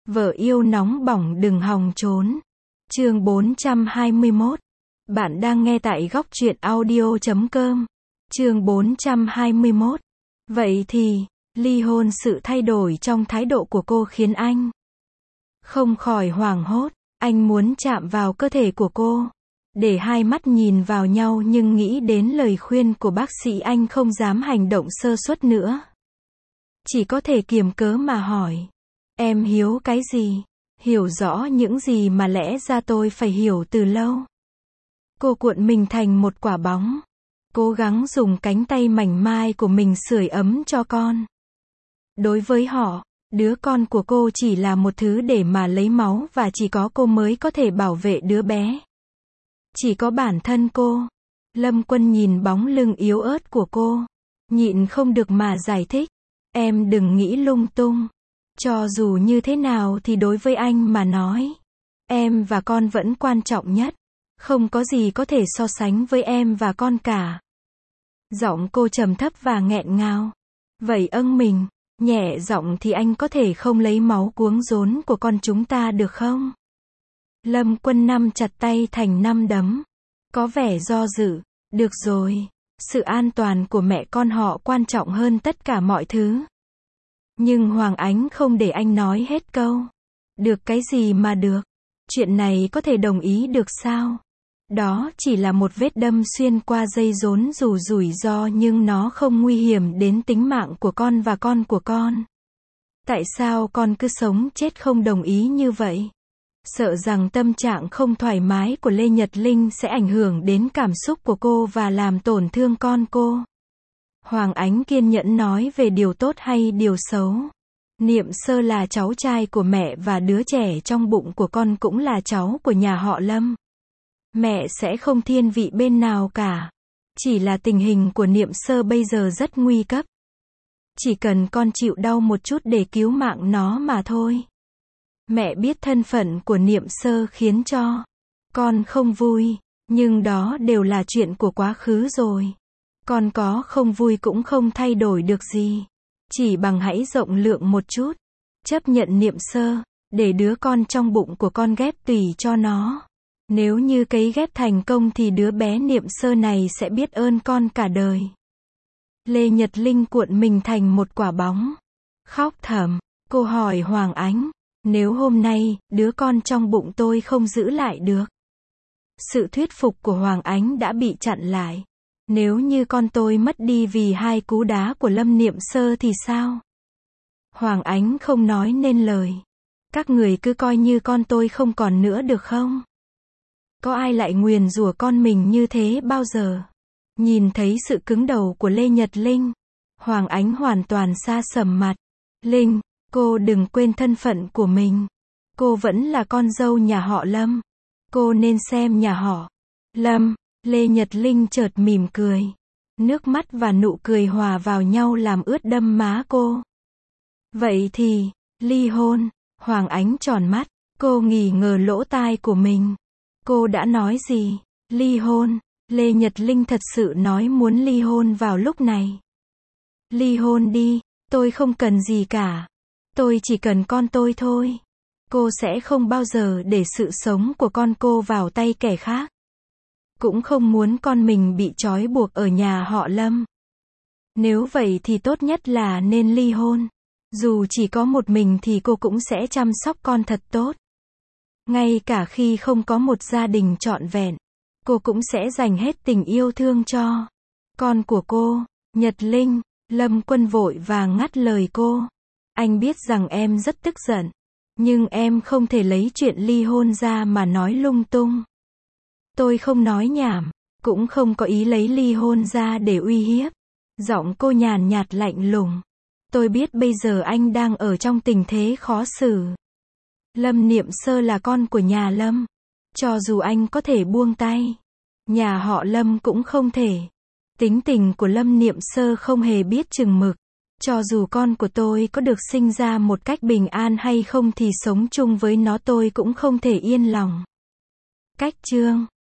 Vợ yêu nóng bỏng đừng hòng trốn. Chương 421. Bạn đang nghe tại góc truyện audio.com. Chương 421. Vậy thì, ly hôn, sự thay đổi trong thái độ của cô khiến anh không khỏi hoảng hốt. Anh muốn chạm vào cơ thể của cô, để hai mắt nhìn vào nhau, nhưng nghĩ đến lời khuyên của bác sĩ anh không dám hành động sơ suất nữa. Chỉ có thể kiềm cớ mà hỏi. Em hiếu cái gì? Hiểu rõ những gì mà lẽ ra tôi phải hiểu từ lâu. Cô cuộn mình thành một quả bóng, cố gắng dùng cánh tay mảnh mai của mình sưởi ấm cho con. Đối với họ, đứa con của cô chỉ là một thứ để mà lấy máu, và chỉ có cô mới có thể bảo vệ đứa bé. Chỉ có bản thân cô. Lâm Quân nhìn bóng lưng yếu ớt của cô, nhịn không được mà giải thích. Em đừng nghĩ lung tung. Cho dù như thế nào thì đối với anh mà nói, em và con vẫn quan trọng nhất. Không có gì có thể so sánh với em và con cả. Giọng cô trầm thấp và nghẹn ngào. Vậy mình, nhẹ giọng thì anh có thể không lấy máu cuống rốn của con chúng ta được không? Lâm Quân nắm chặt tay thành nắm đấm, có vẻ do dự. Được rồi, sự an toàn của mẹ con họ quan trọng hơn tất cả mọi thứ. Nhưng Hoàng Ánh không để anh nói hết câu. Được cái gì mà được? Chuyện này có thể đồng ý được sao? Đó chỉ là một vết đâm xuyên qua dây rốn, dù rủi ro nhưng nó không nguy hiểm đến tính mạng của con và con của con. Tại sao con cứ sống chết không đồng ý như vậy? Sợ rằng tâm trạng không thoải mái của Lê Nhật Linh sẽ ảnh hưởng đến cảm xúc của cô và làm tổn thương con cô. Hoàng Ánh kiên nhẫn nói về điều tốt hay điều xấu. Niệm Sơ là cháu trai của mẹ, và đứa trẻ trong bụng của con cũng là cháu của nhà họ Lâm. Mẹ sẽ không thiên vị bên nào cả. Chỉ là tình hình của Niệm Sơ bây giờ rất nguy cấp. Chỉ cần con chịu đau một chút để cứu mạng nó mà thôi. Mẹ biết thân phận của Niệm Sơ khiến cho con không vui, nhưng đó đều là chuyện của quá khứ rồi. Con có không vui cũng không thay đổi được gì. Chỉ bằng hãy rộng lượng một chút, chấp nhận Niệm Sơ, để đứa con trong bụng của con ghép tùy cho nó. Nếu như cấy ghép thành công thì đứa bé Niệm Sơ này sẽ biết ơn con cả đời. Lê Nhật Linh cuộn mình thành một quả bóng, khóc thầm. Cô hỏi Hoàng Ánh, nếu hôm nay, đứa con trong bụng tôi không giữ lại được. Sự thuyết phục của Hoàng Ánh đã bị chặn lại. Nếu như con tôi mất đi vì hai cú đá của Lâm Niệm Sơ thì sao? Hoàng Ánh không nói nên lời. Các người cứ coi như con tôi không còn nữa được không? Có ai lại nguyền rủa con mình như thế bao giờ? Nhìn thấy sự cứng đầu của Lê Nhật Linh, Hoàng Ánh hoàn toàn sa sầm mặt. Linh, cô đừng quên thân phận của mình. Cô vẫn là con dâu nhà họ Lâm. Cô nên xem nhà họ Lâm. Lê Nhật Linh chợt mỉm cười. Nước mắt và nụ cười hòa vào nhau làm ướt đẫm má cô. Vậy thì, ly hôn. Hoàng Ánh tròn mắt. Cô nghi ngờ lỗ tai của mình. Cô đã nói gì? Ly hôn. Lê Nhật Linh thật sự nói muốn ly hôn vào lúc này. Ly hôn đi, tôi không cần gì cả. Tôi chỉ cần con tôi thôi. Cô sẽ không bao giờ để sự sống của con cô vào tay kẻ khác. Cũng không muốn con mình bị trói buộc ở nhà họ Lâm. Nếu vậy thì tốt nhất là nên ly hôn. Dù chỉ có một mình thì cô cũng sẽ chăm sóc con thật tốt. Ngay cả khi không có một gia đình trọn vẹn, cô cũng sẽ dành hết tình yêu thương cho con của cô. Nhật Linh, Lâm Quân vội vàng ngắt lời cô. Anh biết rằng em rất tức giận, nhưng em không thể lấy chuyện ly hôn ra mà nói lung tung. Tôi không nói nhảm, cũng không có ý lấy ly hôn ra để uy hiếp. Giọng cô nhàn nhạt lạnh lùng. Tôi biết bây giờ anh đang ở trong tình thế khó xử. Lâm Niệm Sơ là con của nhà Lâm. Cho dù anh có thể buông tay, nhà họ Lâm cũng không thể. Tính tình của Lâm Niệm Sơ không hề biết chừng mực. Cho dù con của tôi có được sinh ra một cách bình an hay không thì sống chung với nó tôi cũng không thể yên lòng. Cách chương